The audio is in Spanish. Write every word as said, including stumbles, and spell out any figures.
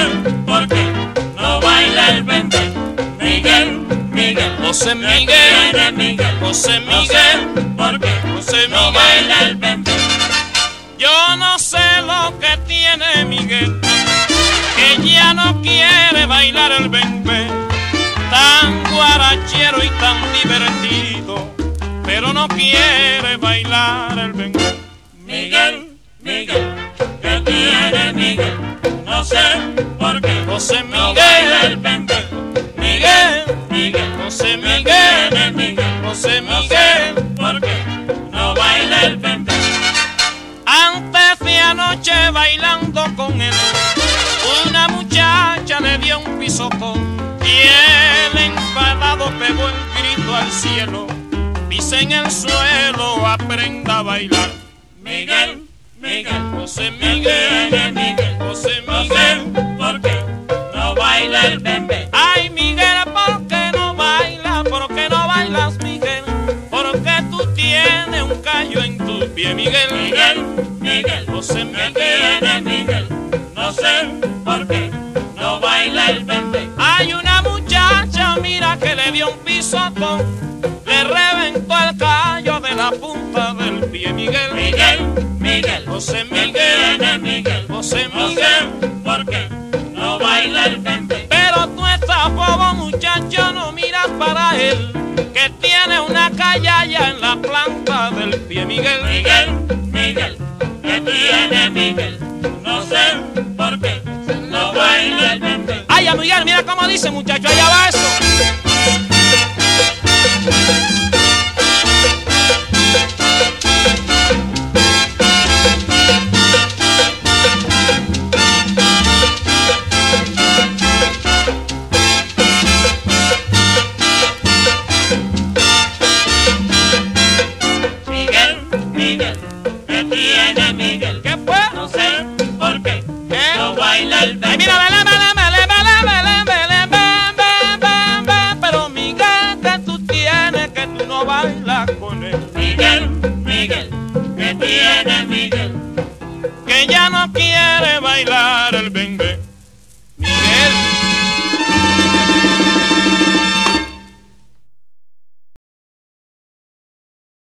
por qué no baila el bembé. Miguel, Miguel, José ¿qué Miguel, tiene Miguel? José No sé Miguel, por qué José no Miguel. baila el bembé. Yo no sé lo que tiene Miguel, que ya no quiere bailar el bembé, tan guarachero y tan divertido, pero no quiere bailar el bembé. Miguel, Miguel, ¿qué tiene Miguel? No sé por qué José no baila el Miguel, bembé. Miguel, Miguel, José ¿qué Miguel, tiene Miguel? José No sé Miguel. por qué no baila el bembé. Antes de anoche bailando con él, una muchacha le dio un pisotón y él enfadado pegó el grito al cielo. Pisa en el suelo, aprenda a bailar. Miguel, Miguel, José ¿qué tiene Miguel, Miguel? José No sé Miguel. por qué no baila el bembé. Ay, Miguel, ¿por qué no bailas? ¿Por qué no bailas, Miguel? Porque tú tienes un callo en tu pie, Miguel. Miguel, Miguel, José ¿qué Miguel. tiene Miguel? No sé por qué no baila el bembé. Hay una muchacha, mira, que le dio un pisotón, le reventó el callo de la punta del pie, Miguel. Miguel, Miguel, José ¿qué Miguel, tiene Miguel? José No Miguel. sé por qué no baila el bembé. Pero tú estás bobo, muchacho, no miras para él, que tiene una callaya en la planta del pie, Miguel. Miguel, Miguel, ¿qué tiene Miguel? No sé por qué no baila el bembé. Ay, a Miguel, mira cómo dice, muchacho, allá va eso.